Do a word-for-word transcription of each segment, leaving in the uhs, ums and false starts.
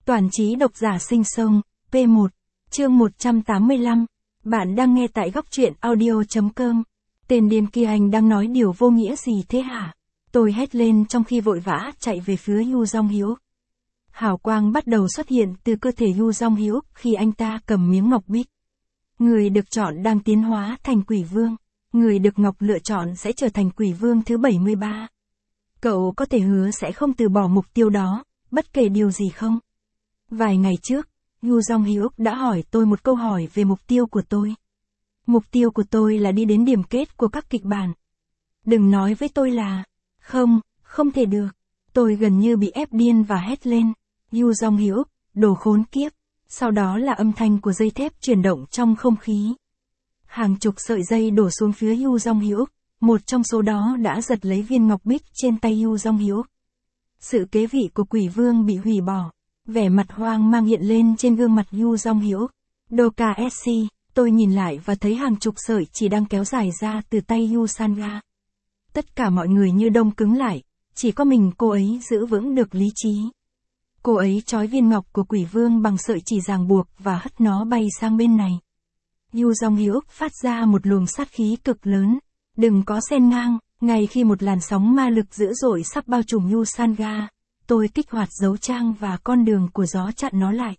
Toàn trí độc giả sinh sông, P một, chương một trăm tám mươi lăm. Bạn đang nghe tại góc truyện audio.com. Tên điên kia anh đang nói điều vô nghĩa gì thế hả? Tôi hét lên trong khi vội vã chạy về phía Yu Dong Hyuk. Hào quang bắt đầu xuất hiện từ cơ thể Yu Dong Hyuk khi anh ta cầm miếng ngọc bích. Người được chọn đang tiến hóa thành quỷ vương. Người được ngọc lựa chọn sẽ trở thành quỷ vương thứ bảy mươi ba. Cậu có thể hứa sẽ không từ bỏ mục tiêu đó, bất kể điều gì không? Vài ngày trước, Yu Dong Hyuk đã hỏi tôi một câu hỏi về mục tiêu của tôi. Mục tiêu của tôi là đi đến điểm kết của các kịch bản. Đừng nói với tôi là, không, không thể được. Tôi gần như bị ép điên và hét lên, Yu Dong Hyuk, đồ khốn kiếp. Sau đó là âm thanh của dây thép chuyển động trong không khí. Hàng chục sợi dây đổ xuống phía Yu Dong Hyuk, một trong số đó đã giật lấy viên ngọc bích trên tay Yu Dong Hyuk. Sự kế vị của quỷ vương bị hủy bỏ. Vẻ mặt hoang mang hiện lên trên gương mặt Yu Dong Hyuk. Doka ét xê, tôi nhìn lại và thấy hàng chục sợi chỉ đang kéo dài ra từ tay Yu Sanga. Tất cả mọi người như đông cứng lại, chỉ có mình cô ấy giữ vững được lý trí. Cô ấy trói viên ngọc của quỷ vương bằng sợi chỉ ràng buộc và hất nó bay sang bên này. Yu Dong Hyuk phát ra một luồng sát khí cực lớn. Đừng có xen ngang, ngay khi một làn sóng ma lực dữ dội sắp bao trùm Yu Sanga, tôi kích hoạt dấu trang và con đường của gió chặn nó lại.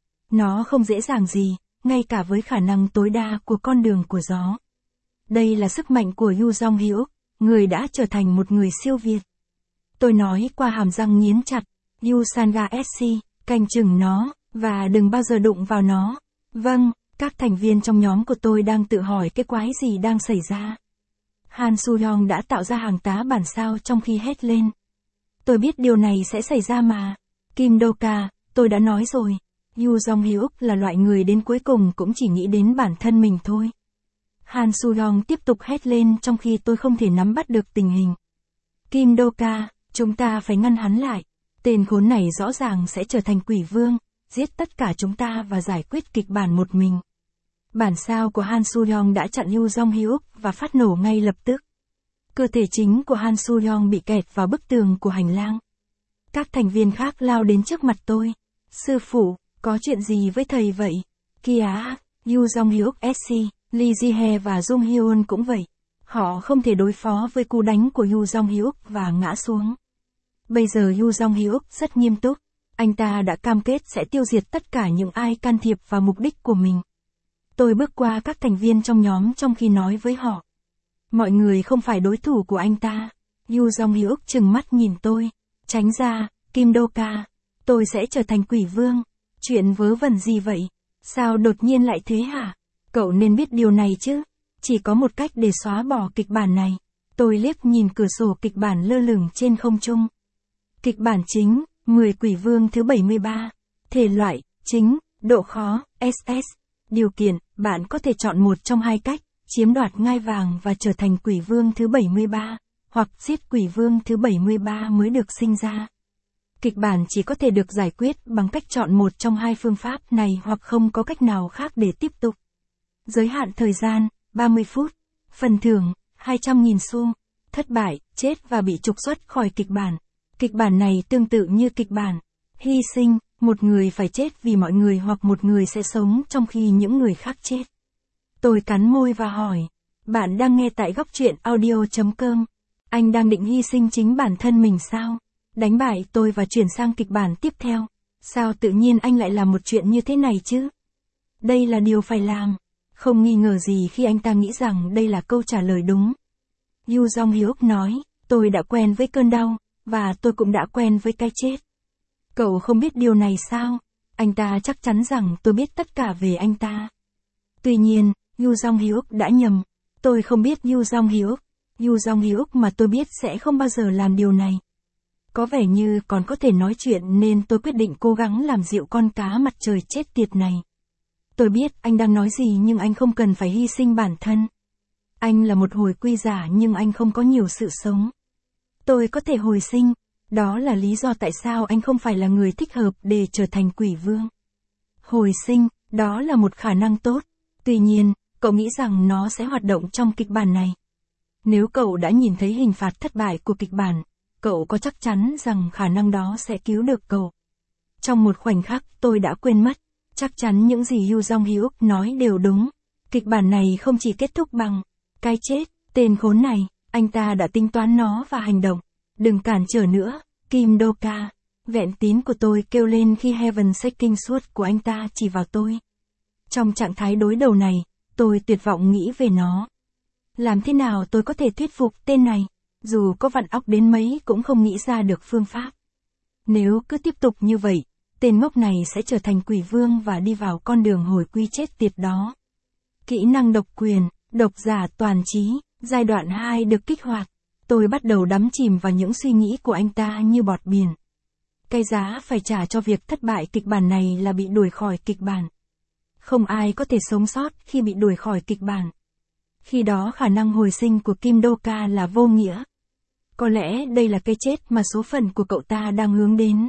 Nó không dễ dàng gì, ngay cả với khả năng tối đa của con đường của gió. Đây là sức mạnh của Yu Dong Hyuk, người đã trở thành một người siêu việt. Tôi nói qua hàm răng nghiến chặt, Yu Sanga ét xê, canh chừng nó, và đừng bao giờ đụng vào nó. Vâng, các thành viên trong nhóm của tôi đang tự hỏi cái quái gì đang xảy ra. Han Soo-hyung đã tạo ra hàng tá bản sao trong khi hét lên. Tôi biết điều này sẽ xảy ra mà. Kim Do-ka, tôi đã nói rồi. Yu Dong Hyuk là loại người đến cuối cùng cũng chỉ nghĩ đến bản thân mình thôi. Han Soo-hyung tiếp tục hét lên trong khi tôi không thể nắm bắt được tình hình. Kim Do-ka, chúng ta phải ngăn hắn lại. Tên khốn này rõ ràng sẽ trở thành quỷ vương, giết tất cả chúng ta và giải quyết kịch bản một mình. Bản sao của Han Soo-hyung đã chặn Yu Dong Hyuk và phát nổ ngay lập tức. Cơ thể chính của Han Soo-hyung bị kẹt vào bức tường của hành lang. Các thành viên khác lao đến trước mặt tôi. Sư phụ, có chuyện gì với thầy vậy? Kia, Yu Dong Hyuk ét xê, Lee Ji-hye và Jung Hyun cũng vậy. Họ không thể đối phó với cú đánh của Yu Dong Hyuk và ngã xuống. Bây giờ Yu Dong Hyuk rất nghiêm túc. Anh ta đã cam kết sẽ tiêu diệt tất cả những ai can thiệp vào mục đích của mình. Tôi bước qua các thành viên trong nhóm trong khi nói với họ. Mọi người không phải đối thủ của anh ta. Yu Dong Hyuk trừng mắt nhìn tôi. Tránh ra, Kim Do-ka. Tôi sẽ trở thành quỷ vương. Chuyện vớ vẩn gì vậy? Sao đột nhiên lại thế hả? Cậu nên biết điều này chứ. Chỉ có một cách để xóa bỏ kịch bản này. Tôi liếc nhìn cửa sổ kịch bản lơ lửng trên không trung. Kịch bản chính, mười quỷ vương thứ bảy mươi ba. Thể loại, chính, độ khó, ét ét. Điều kiện, bạn có thể chọn một trong hai cách, chiếm đoạt ngai vàng và trở thành quỷ vương thứ bảy mươi ba, hoặc giết quỷ vương thứ bảy mươi ba mới được sinh ra. Kịch bản chỉ có thể được giải quyết bằng cách chọn một trong hai phương pháp này hoặc không có cách nào khác để tiếp tục. Giới hạn thời gian, ba mươi phút. Phần thưởng, hai trăm nghìn xu. Thất bại, chết và bị trục xuất khỏi kịch bản. Kịch bản này tương tự như kịch bản hy sinh, một người phải chết vì mọi người hoặc một người sẽ sống trong khi những người khác chết. Tôi cắn môi và hỏi, bạn đang nghe tại góc truyện audio.com. Anh đang định hy sinh chính bản thân mình sao? Đánh bại tôi và chuyển sang kịch bản tiếp theo. Sao tự nhiên anh lại làm một chuyện như thế này chứ? Đây là điều phải làm. Không nghi ngờ gì khi anh ta nghĩ rằng đây là câu trả lời đúng. Yu Dong Hyuk nói, tôi đã quen với cơn đau, và tôi cũng đã quen với cái chết. Cậu không biết điều này sao? Anh ta chắc chắn rằng tôi biết tất cả về anh ta. Tuy nhiên, Yu Dong Hyuk đã nhầm. Tôi không biết Yu Dong Hyuk. Yu Dong Hyuk mà tôi biết sẽ không bao giờ làm điều này. Có vẻ như còn có thể nói chuyện nên tôi quyết định cố gắng làm dịu con cá mặt trời chết tiệt này. Tôi biết anh đang nói gì nhưng anh không cần phải hy sinh bản thân. Anh là một hồi quy giả nhưng anh không có nhiều sự sống. Tôi có thể hồi sinh. Đó là lý do tại sao anh không phải là người thích hợp để trở thành quỷ vương. Hồi sinh, đó là một khả năng tốt. Tuy nhiên, cậu nghĩ rằng nó sẽ hoạt động trong kịch bản này. Nếu cậu đã nhìn thấy hình phạt thất bại của kịch bản, cậu có chắc chắn rằng khả năng đó sẽ cứu được cậu. Trong một khoảnh khắc tôi đã quên mất. Chắc chắn những gì Yoo Jong Hyuk nói đều đúng. Kịch bản này không chỉ kết thúc bằng cái chết, tên khốn này, anh ta đã tính toán nó và hành động. Đừng cản trở nữa, Kim Do-ka. Vẹn tín của tôi kêu lên khi Heaven Shaking Sword của anh ta chỉ vào tôi. Trong trạng thái đối đầu này, tôi tuyệt vọng nghĩ về nó. Làm thế nào tôi có thể thuyết phục tên này, dù có vặn óc đến mấy cũng không nghĩ ra được phương pháp. Nếu cứ tiếp tục như vậy, tên ngốc này sẽ trở thành quỷ vương và đi vào con đường hồi quy chết tiệt đó. Kỹ năng độc quyền, độc giả toàn trí, giai đoạn hai được kích hoạt. Tôi bắt đầu đắm chìm vào những suy nghĩ của anh ta như bọt biển. Cái giá phải trả cho việc thất bại kịch bản này là bị đuổi khỏi kịch bản. Không ai có thể sống sót khi bị đuổi khỏi kịch bản. Khi đó khả năng hồi sinh của Kim Do-ka là vô nghĩa. Có lẽ đây là cái chết mà số phận của cậu ta đang hướng đến.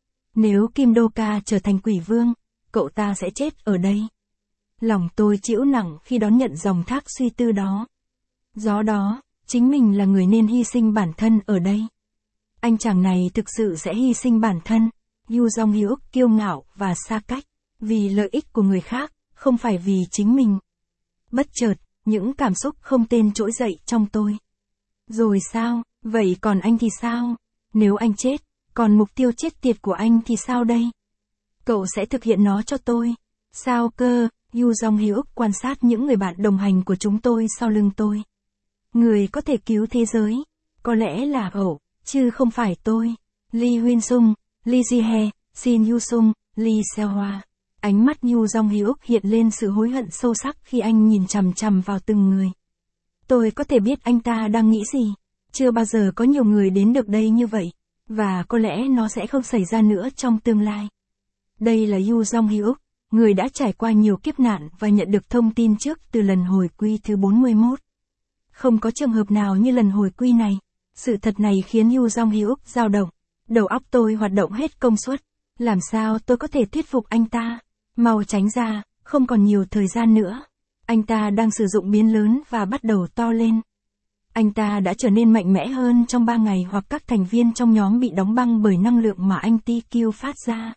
Nếu Kim Do-ka trở thành quỷ vương, cậu ta sẽ chết ở đây. Lòng tôi chịu nặng khi đón nhận dòng thác suy tư đó. Do đó, chính mình là người nên hy sinh bản thân ở đây. Anh chàng này thực sự sẽ hy sinh bản thân. Yoo Jong Hyuk kiêu ngạo và xa cách. Vì lợi ích của người khác, không phải vì chính mình. Bất chợt, những cảm xúc không tên trỗi dậy trong tôi. Rồi sao, vậy còn anh thì sao? Nếu anh chết, còn mục tiêu chết tiệt của anh thì sao đây? Cậu sẽ thực hiện nó cho tôi. Sao cơ? Yoo Jong Hyuk quan sát những người bạn đồng hành của chúng tôi sau lưng tôi. Người có thể cứu thế giới, có lẽ là cậu, chứ không phải tôi. Lee Huyên Sung, Lee Ji-hye, Shin Yu Sung, Lee Seo-hwa. Ánh mắt Yoo Jong Hyuk hiện lên sự hối hận sâu sắc khi anh nhìn chằm chằm vào từng người. Tôi có thể biết anh ta đang nghĩ gì. Chưa bao giờ có nhiều người đến được đây như vậy. Và có lẽ nó sẽ không xảy ra nữa trong tương lai. Đây là Yoo Jong Hyuk, người đã trải qua nhiều kiếp nạn và nhận được thông tin trước từ lần hồi quy thứ bốn mươi mốt. Không có trường hợp nào như lần hồi quy này. Sự thật này khiến Yoo Jong Hyuk dao động. Đầu óc tôi hoạt động hết công suất. Làm sao tôi có thể thuyết phục anh ta? Mau tránh ra, không còn nhiều thời gian nữa. Anh ta đang sử dụng biến lớn và bắt đầu to lên. Anh ta đã trở nên mạnh mẽ hơn trong ba ngày hoặc các thành viên trong nhóm bị đóng băng bởi năng lượng mà anh T Q phát ra.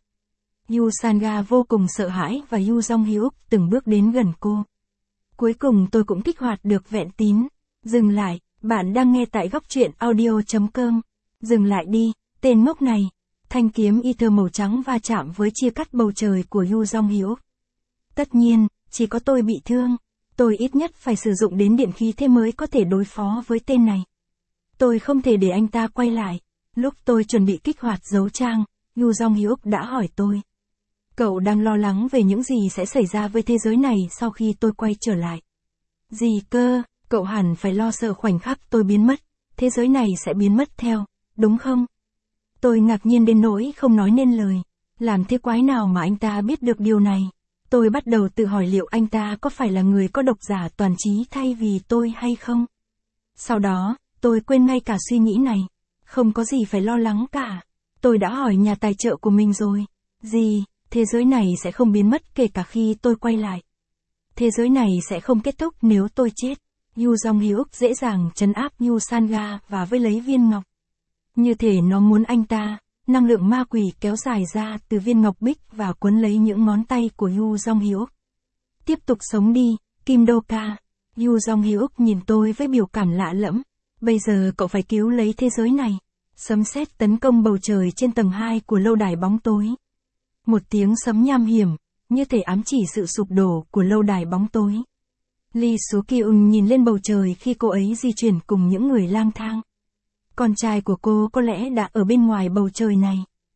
Yu Sanga vô cùng sợ hãi và Yoo Jong Hyuk từng bước đến gần cô. Cuối cùng tôi cũng kích hoạt được vẹn tín. Dừng lại, bạn đang nghe tại góc truyện audio chấm com. Dừng lại đi, tên ngốc này. Thanh kiếm ether màu trắng va chạm với chia cắt bầu trời của Yoo Jong Hyuk. Tất nhiên, chỉ có tôi bị thương. Tôi ít nhất phải sử dụng đến điện khí thế mới có thể đối phó với tên này. Tôi không thể để anh ta quay lại. Lúc tôi chuẩn bị kích hoạt dấu trang, Yoo Jong Hyuk đã hỏi tôi. Cậu đang lo lắng về những gì sẽ xảy ra với thế giới này sau khi tôi quay trở lại. Gì cơ, cậu hẳn phải lo sợ khoảnh khắc tôi biến mất. Thế giới này sẽ biến mất theo, đúng không? Tôi ngạc nhiên đến nỗi không nói nên lời. Làm thế quái nào mà anh ta biết được điều này? Tôi bắt đầu tự hỏi liệu anh ta có phải là người có độc giả toàn trí thay vì tôi hay không? Sau đó, tôi quên ngay cả suy nghĩ này. Không có gì phải lo lắng cả. Tôi đã hỏi nhà tài trợ của mình rồi. Gì, thế giới này sẽ không biến mất kể cả khi tôi quay lại. Thế giới này sẽ không kết thúc nếu tôi chết. Yoo Jong Hyuk dễ dàng trấn áp Yu Sanga và với lấy viên ngọc. Như thể nó muốn anh ta, năng lượng ma quỷ kéo dài ra từ viên ngọc bích và quấn lấy những ngón tay của Yoo Jong Hyuk. Tiếp tục sống đi, Kim Do-ka. Yoo Jong Hyuk nhìn tôi với biểu cảm lạ lẫm. Bây giờ cậu phải cứu lấy thế giới này. Sấm sét tấn công bầu trời trên tầng hai của lâu đài bóng tối. Một tiếng sấm nham hiểm, như thể ám chỉ sự sụp đổ của lâu đài bóng tối. Lee Soo-kyung nhìn lên bầu trời khi cô ấy di chuyển cùng những người lang thang. Con trai của cô có lẽ đã ở bên ngoài bầu trời này.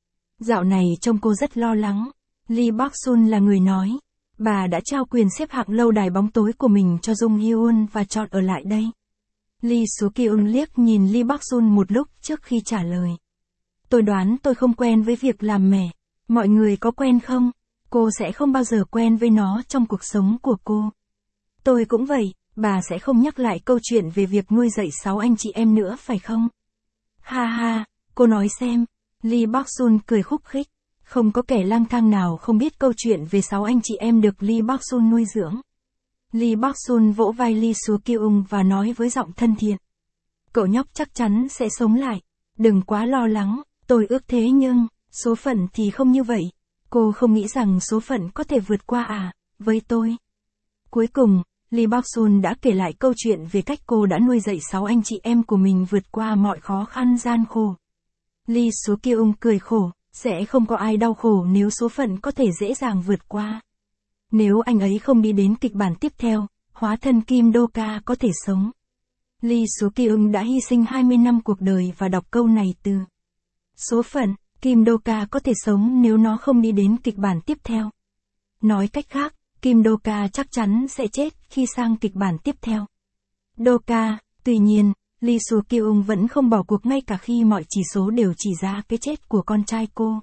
Dạo này trông cô rất lo lắng. Lee Bắc-sun là người nói. Bà đã trao quyền xếp hạng lâu đài bóng tối của mình cho Jung Hyun và chọn ở lại đây. Lee Soo-kyung liếc nhìn Lee Bắc-sun một lúc trước khi trả lời. Tôi đoán tôi không quen với việc làm mẹ. Mọi người có quen không? Cô sẽ không bao giờ quen với nó trong cuộc sống của cô. Tôi cũng vậy, bà sẽ không nhắc lại câu chuyện về việc nuôi dạy sáu anh chị em nữa phải không? Ha ha, cô nói xem. Lee Bắc-sun cười khúc khích. Không có kẻ lang thang nào không biết câu chuyện về sáu anh chị em được Lee Bắc-sun nuôi dưỡng. Lee Bắc-sun vỗ vai Lee Soo-kyung và nói với giọng thân thiện. Cậu nhóc chắc chắn sẽ sống lại. Đừng quá lo lắng, tôi ước thế nhưng, Số phận thì không như vậy. Cô không nghĩ rằng số phận có thể vượt qua à, với tôi. Cuối cùng, Lee Bok-sun đã kể lại câu chuyện về cách cô đã nuôi dạy sáu anh chị em của mình vượt qua mọi khó khăn gian khổ. Lee So-kyung cười khổ, sẽ không có ai đau khổ nếu số phận có thể dễ dàng vượt qua. Nếu anh ấy không đi đến kịch bản tiếp theo, hóa thân Kim Do-ka có thể sống. Lee So-kyung đã hy sinh hai mươi năm cuộc đời và đọc câu này từ số phận, Kim Do-ka có thể sống nếu nó không đi đến kịch bản tiếp theo. Nói cách khác, Kim Do-ka chắc chắn sẽ chết khi sang kịch bản tiếp theo. Do-ka, tuy nhiên, Lee So-kyung vẫn không bỏ cuộc ngay cả khi mọi chỉ số đều chỉ ra cái chết của con trai cô.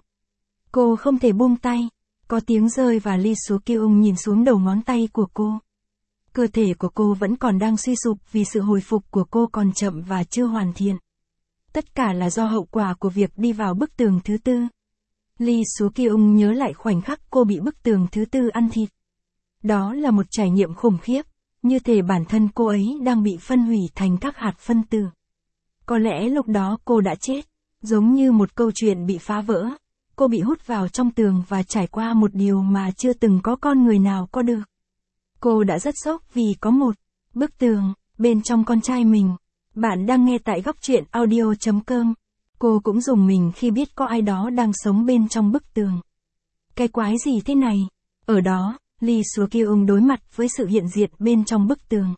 Cô không thể buông tay. Có tiếng rơi và Lee So-kyung nhìn xuống đầu ngón tay của cô. Cơ thể của cô vẫn còn đang suy sụp vì sự hồi phục của cô còn chậm và chưa hoàn thiện. Tất cả là do hậu quả của việc đi vào bức tường thứ tư. Lee So-kyung nhớ lại khoảnh khắc cô bị bức tường thứ tư ăn thịt. Đó là một trải nghiệm khủng khiếp, như thể bản thân cô ấy đang bị phân hủy thành các hạt phân tử. Có lẽ lúc đó cô đã chết, giống như một câu chuyện bị phá vỡ. Cô bị hút vào trong tường và trải qua một điều mà chưa từng có con người nào có được. Cô đã rất sốc vì có một bức tường bên trong con trai mình. Bạn đang nghe tại góc truyện audio chấm com. Cô cũng rùng mình khi biết có ai đó đang sống bên trong bức tường. Cái quái gì thế này? Ở đó, Lee So-kyung đối mặt với sự hiện diện bên trong bức tường.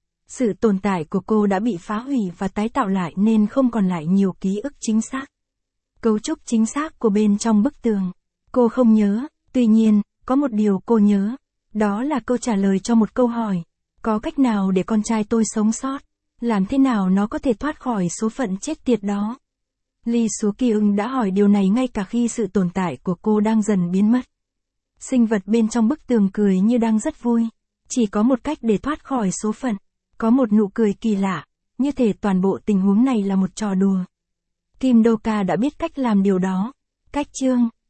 Sự tồn tại của cô đã bị phá hủy và tái tạo lại nên không còn lại nhiều ký ức chính xác. Cấu trúc chính xác của bên trong bức tường. Cô không nhớ, tuy nhiên, có một điều cô nhớ. Đó là câu trả lời cho một câu hỏi. Có cách nào để con trai tôi sống sót? Làm thế nào nó có thể thoát khỏi số phận chết tiệt đó? Lee So-kyung đã hỏi điều này ngay cả khi sự tồn tại của cô đang dần biến mất. Sinh vật bên trong bức tường cười như đang rất vui. Chỉ có một cách để thoát khỏi số phận. Có một nụ cười kỳ lạ, như thể toàn bộ tình huống này là một trò đùa. Kim Do-ka đã biết cách làm điều đó. Cách chương